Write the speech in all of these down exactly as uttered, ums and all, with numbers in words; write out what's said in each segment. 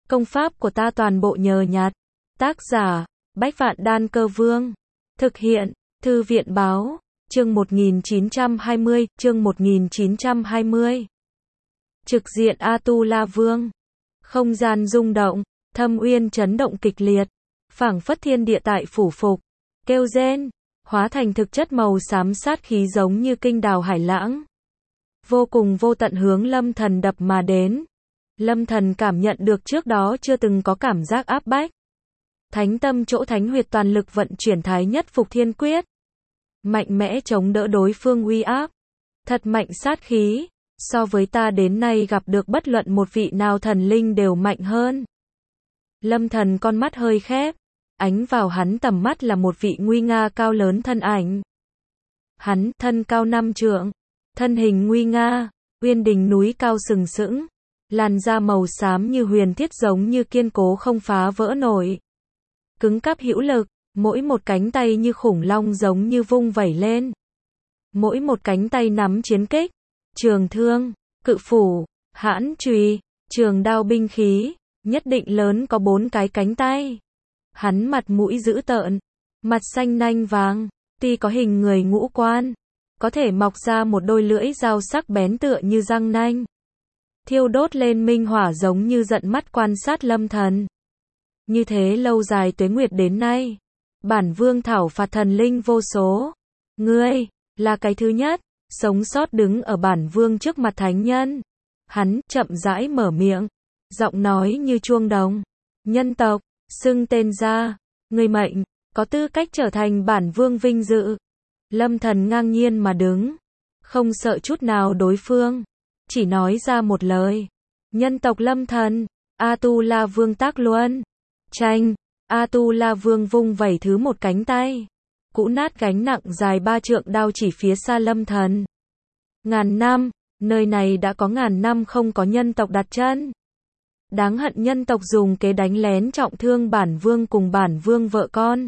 Công pháp của ta toàn bộ nhờ nhặt. Tác giả, Bách Vạn Đan Cơ Vương. Thực hiện, Thư viện Báo, chương một nghìn chín trăm hai mươi, chương một nghìn chín trăm hai mươi. Trực diện Atula Vương. Không gian rung động, thâm uyên chấn động kịch liệt, phảng phất thiên địa tại phủ phục, kêu rên, hóa thành thực chất màu xám sát khí giống như kinh đào hải lãng. Vô cùng vô tận hướng Lâm Thần đập mà đến. Lâm Thần cảm nhận được trước đó chưa từng có cảm giác áp bách. Thánh tâm chỗ thánh huyệt toàn lực vận chuyển thái nhất phục thiên quyết. Mạnh mẽ chống đỡ đối phương uy áp. Thật mạnh sát khí, so với ta đến nay gặp được bất luận một vị nào thần linh đều mạnh hơn. Lâm Thần con mắt hơi khép, ánh vào hắn tầm mắt là một vị nguy nga cao lớn thân ảnh. Hắn thân cao năm trượng, thân hình nguy nga, uyên đình núi cao sừng sững, làn da màu xám như huyền thiết giống như kiên cố không phá vỡ nổi. Cứng cáp hữu lực, mỗi một cánh tay như khủng long giống như vung vẩy lên. Mỗi một cánh tay nắm chiến kích, trường thương, cự phủ, hãn chùy, trường đao binh khí, nhất định lớn có bốn cái cánh tay. Hắn mặt mũi dữ tợn, mặt xanh nanh vàng, tuy có hình người ngũ quan, có thể mọc ra một đôi lưỡi dao sắc bén tựa như răng nanh. Thiêu đốt lên minh hỏa giống như giận mắt quan sát Lâm Thần. Như thế lâu dài tuế nguyệt đến nay, bản vương thảo phạt thần linh vô số. Ngươi, là cái thứ nhất, sống sót đứng ở bản vương trước mặt thánh nhân. Hắn, chậm rãi mở miệng, giọng nói như chuông đồng. Nhân tộc, xưng tên ra, người mệnh, có tư cách trở thành bản vương vinh dự. Lâm Thần ngang nhiên mà đứng, không sợ chút nào đối phương, chỉ nói ra một lời. Nhân tộc Lâm Thần, Atula Vương Tác Luân. Tranh, Atula Vương vung vẩy thứ một cánh tay, cũ nát gánh nặng dài ba trượng đao chỉ phía xa Lâm Thần. Ngàn năm, nơi này đã có ngàn năm không có nhân tộc đặt chân. Đáng hận nhân tộc dùng kế đánh lén trọng thương bản vương cùng bản vương vợ con.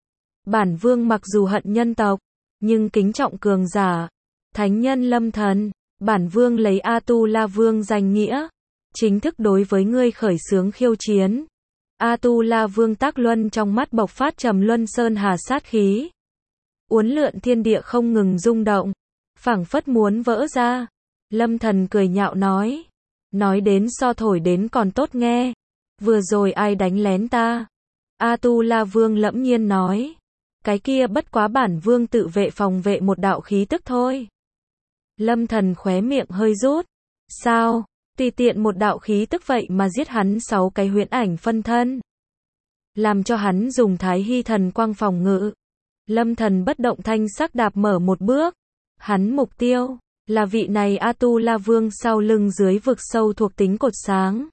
Bản vương mặc dù hận nhân tộc, nhưng kính trọng cường giả, thánh nhân Lâm Thần. Bản vương lấy Atula Vương danh nghĩa, chính thức đối với ngươi khởi xướng khiêu chiến. Atula Vương Tác Luân trong mắt bộc phát trầm luân sơn hà sát khí. Uốn lượn thiên địa không ngừng rung động, phảng phất muốn vỡ ra. Lâm Thần cười nhạo nói. Nói đến so thổi đến còn tốt nghe. Vừa rồi ai đánh lén ta? Atula Vương lẫm nhiên nói. Cái kia bất quá bản vương tự vệ phòng vệ một đạo khí tức thôi. Lâm Thần khóe miệng hơi rút. Sao? Tùy tiện một đạo khí tức vậy mà giết hắn sáu cái huyễn ảnh phân thân. Làm cho hắn dùng Thái Hy thần quang phòng ngự. Lâm Thần bất động thanh sắc đạp mở một bước. Hắn mục tiêu là vị này Atula Vương sau lưng dưới vực sâu thuộc tính cột sáng.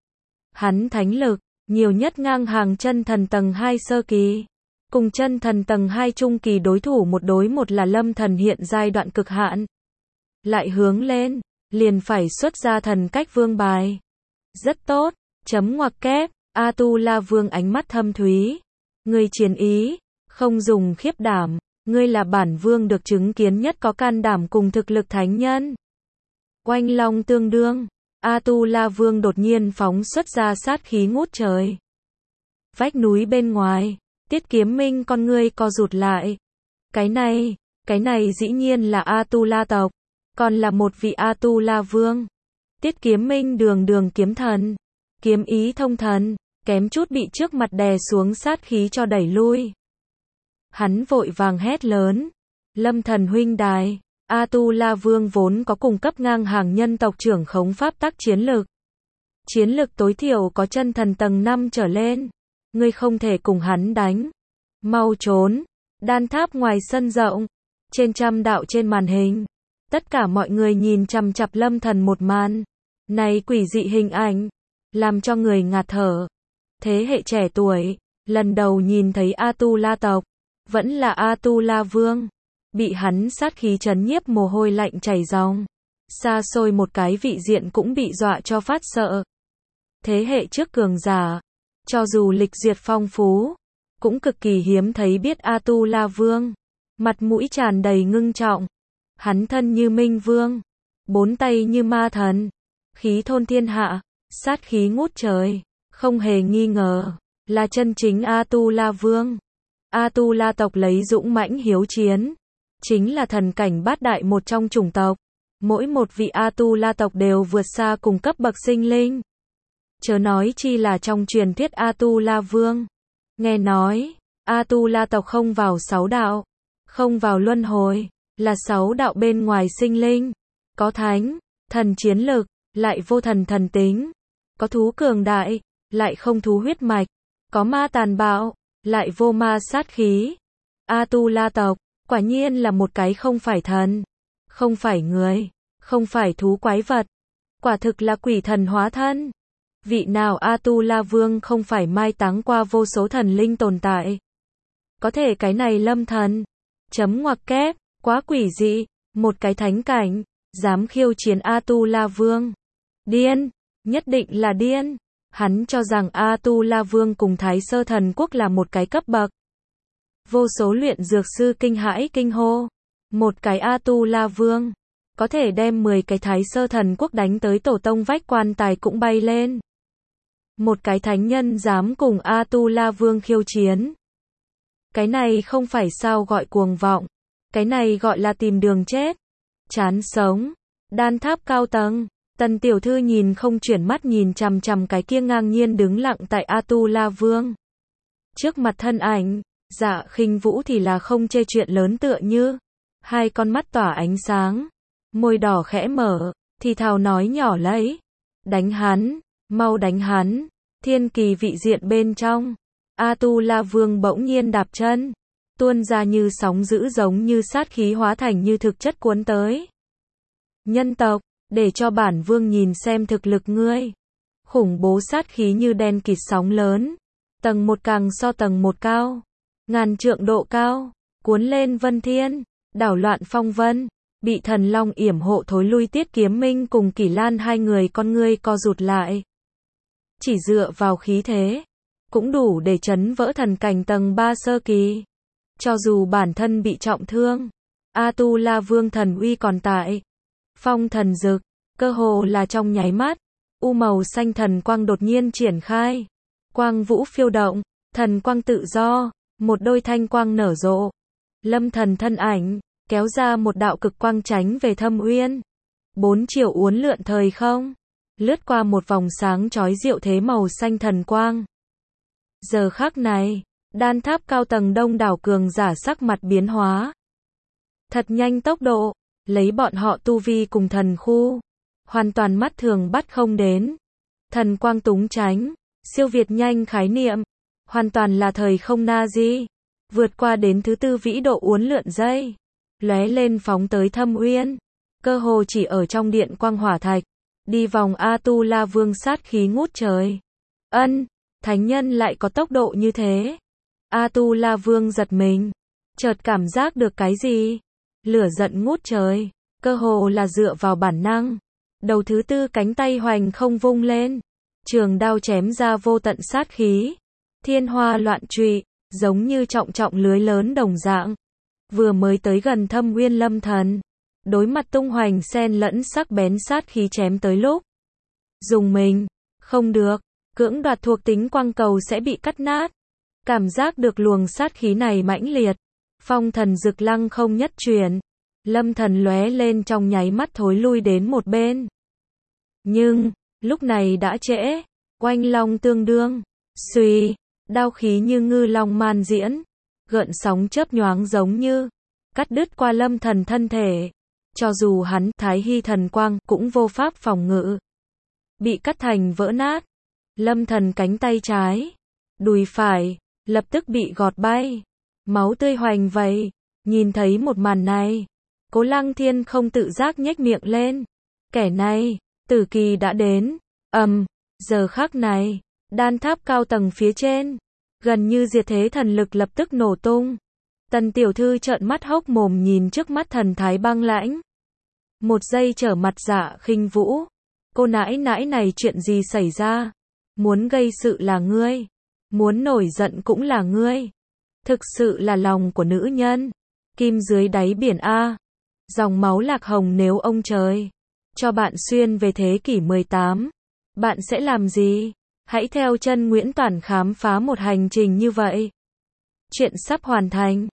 Hắn thánh lực nhiều nhất ngang hàng chân thần tầng hai sơ kỳ, cùng chân thần tầng hai trung kỳ đối thủ một đối một là Lâm Thần hiện giai đoạn cực hạn. Lại hướng lên, liền phải xuất ra thần cách vương bài. Rất tốt, chấm ngoặc kép, Atula Vương ánh mắt thâm thúy. Ngươi chiến ý, không dùng khiếp đảm, ngươi là bản vương được chứng kiến nhất có can đảm cùng thực lực thánh nhân. Oanh long tương đương, Atula Vương đột nhiên phóng xuất ra sát khí ngút trời. Vách núi bên ngoài, Tiết Kiếm Minh con ngươi co rụt lại. Cái này, cái này dĩ nhiên là Atula tộc. Còn là một vị Atula Vương. Tiết Kiếm Minh đường đường kiếm thần, kiếm ý thông thần, kém chút bị trước mặt đè xuống sát khí cho đẩy lui. Hắn vội vàng hét lớn. Lâm Thần huynh đài, Atula Vương vốn có cùng cấp ngang hàng nhân tộc trưởng khống pháp tắc chiến lực. Chiến lực tối thiểu có chân thần tầng năm trở lên. Ngươi không thể cùng hắn đánh. Mau trốn. Đan tháp ngoài sân rộng. Trên trăm đạo trên màn hình. Tất cả mọi người nhìn chằm chằm Lâm Thần một màn. Này quỷ dị hình ảnh, làm cho người ngạt thở. Thế hệ trẻ tuổi, lần đầu nhìn thấy Atula tộc, vẫn là Atula Vương. Bị hắn sát khí chấn nhiếp mồ hôi lạnh chảy ròng. Xa xôi một cái vị diện cũng bị dọa cho phát sợ. Thế hệ trước cường giả, cho dù lịch duyệt phong phú, cũng cực kỳ hiếm thấy biết Atula Vương. Mặt mũi tràn đầy ngưng trọng. Hắn thân như Minh Vương, bốn tay như ma thần, khí thôn thiên hạ, sát khí ngút trời, Không hề nghi ngờ, là chân chính A-tu-la vương. A-tu-la tộc lấy dũng mãnh hiếu chiến, chính là thần cảnh bát đại một trong chủng tộc. Mỗi một vị A-tu-la tộc đều vượt xa cùng cấp bậc sinh linh. Chớ nói chi là trong truyền thuyết A-tu-la vương. Nghe nói, A-tu-la tộc không vào sáu đạo, không vào luân hồi, là sáu đạo bên ngoài sinh linh. Có thánh, thần chiến lực, lại vô thần thần tính. Có thú cường đại, lại không thú huyết mạch. Có ma tàn bạo, lại vô ma sát khí. A-tu-la tộc, quả nhiên là một cái không phải thần, không phải người, không phải thú quái vật. Quả thực là quỷ thần hóa thân. Vị nào A-tu-la vương không phải mai táng qua vô số thần linh tồn tại. Có thể cái này Lâm Thần, chấm ngoặc kép, quá quỷ dị, một cái thánh cảnh, dám khiêu chiến A-tu-la vương. Điên, nhất định là điên. Hắn cho rằng A-tu-la vương cùng Thái Sơ Thần Quốc là một cái cấp bậc. Vô số luyện dược sư kinh hãi kinh hô. Một cái A-tu-la vương, có thể đem mười cái Thái Sơ Thần Quốc đánh tới tổ tông vách quan tài cũng bay lên. Một cái thánh nhân dám cùng A-tu-la vương khiêu chiến. Cái này không phải sao gọi cuồng vọng. Cái này gọi là tìm đường chết. Chán sống. Đan tháp cao tầng. Tần tiểu thư nhìn không chuyển mắt nhìn chằm chằm cái kia ngang nhiên đứng lặng tại A-tu-la vương. Trước mặt thân ảnh, Dạ Khinh Vũ thì là không chê chuyện lớn tựa như. Hai con mắt tỏa ánh sáng. Môi đỏ khẽ mở, thì thào nói nhỏ lấy. Đánh hắn, mau đánh hắn. Thiên kỳ vị diện bên trong. A-tu-la vương bỗng nhiên đạp chân. Tuôn ra như sóng dữ giống như sát khí hóa thành như thực chất cuốn tới. Nhân tộc, để cho bản vương nhìn xem thực lực ngươi. Khủng bố sát khí như đen kịt sóng lớn. Tầng một càng so tầng một cao. Ngàn trượng độ cao. Cuốn lên vân thiên. Đảo loạn phong vân. Bị thần long yểm hộ thối lui Tiết Kiếm Minh cùng Kỷ Lan hai người con ngươi co rụt lại. Chỉ dựa vào khí thế. Cũng đủ để chấn vỡ thần cảnh tầng ba sơ kỳ. Cho dù bản thân bị trọng thương. A-tu-la vương thần uy còn tại. Phong thần dực, cơ hồ là trong nháy mắt. U màu xanh thần quang đột nhiên triển khai. Quang vũ phiêu động, thần quang tự do, một đôi thanh quang nở rộ. Lâm Thần thân ảnh, kéo ra một đạo cực quang tránh về thâm uyên. Bốn chiều uốn lượn thời không, lướt qua một vòng sáng chói diệu thế màu xanh thần quang. Giờ khắc này, đan tháp cao tầng đông đảo cường giả sắc mặt biến hóa. Thật nhanh tốc độ, lấy bọn họ tu vi cùng thần khu, hoàn toàn mắt thường bắt không đến. Thần quang túng tránh, siêu việt nhanh khái niệm, hoàn toàn là thời không na di, vượt qua đến thứ tư vĩ độ uốn lượn dây, lóe lên phóng tới thâm uyên, cơ hồ chỉ ở trong điện quang hỏa thạch, đi vòng A-tu-la vương sát khí ngút trời. Ân, thánh nhân lại có tốc độ như thế. A-tu-la vương giật mình, chợt cảm giác được cái gì? Lửa giận ngút trời, cơ hồ là dựa vào bản năng. Đầu thứ tư cánh tay hoành không vung lên, trường đao chém ra vô tận sát khí. Thiên hoa loạn trụy, giống như trọng trọng lưới lớn đồng dạng. Vừa mới tới gần thâm uyên Lâm Thần, đối mặt tung hoành xen lẫn sắc bén sát khí chém tới lúc. Dùng mình, không được, cưỡng đoạt thuộc tính quang cầu sẽ bị cắt nát. Cảm giác được luồng sát khí này mãnh liệt. Phong thần dực lăng không nhất chuyển. Lâm Thần lóe lên trong nháy mắt thối lui đến một bên. Nhưng, lúc này đã trễ. Oanh long tương đương. Xuy, đao khí như ngư long man diễn. Gợn sóng chớp nhoáng giống như cắt đứt qua Lâm Thần thân thể. Cho dù hắn Thái Hy thần quang cũng vô pháp phòng ngự. Bị cắt thành vỡ nát. Lâm Thần cánh tay trái, đùi phải, lập tức bị gọt bay. Máu tươi hoành vẩy. Nhìn thấy một màn này, Cố Lăng Thiên không tự giác nhếch miệng lên. Kẻ này, tử kỳ đã đến. Ầm, um, giờ khắc này, đan tháp cao tầng phía trên, gần như diệt thế thần lực lập tức nổ tung. Tần tiểu thư trợn mắt hốc mồm nhìn trước mắt thần thái băng lãnh. Một giây trở mặt Dạ Khinh Vũ. Cô nãi nãi này chuyện gì xảy ra? Muốn gây sự là ngươi, muốn nổi giận cũng là ngươi. Thực sự là lòng của nữ nhân. Kim dưới đáy biển A. Dòng máu lạc hồng nếu ông trời cho bạn xuyên về thế kỷ mười tám, bạn sẽ làm gì? Hãy theo chân Nguyễn Toản khám phá một hành trình như vậy. Chuyện sắp hoàn thành.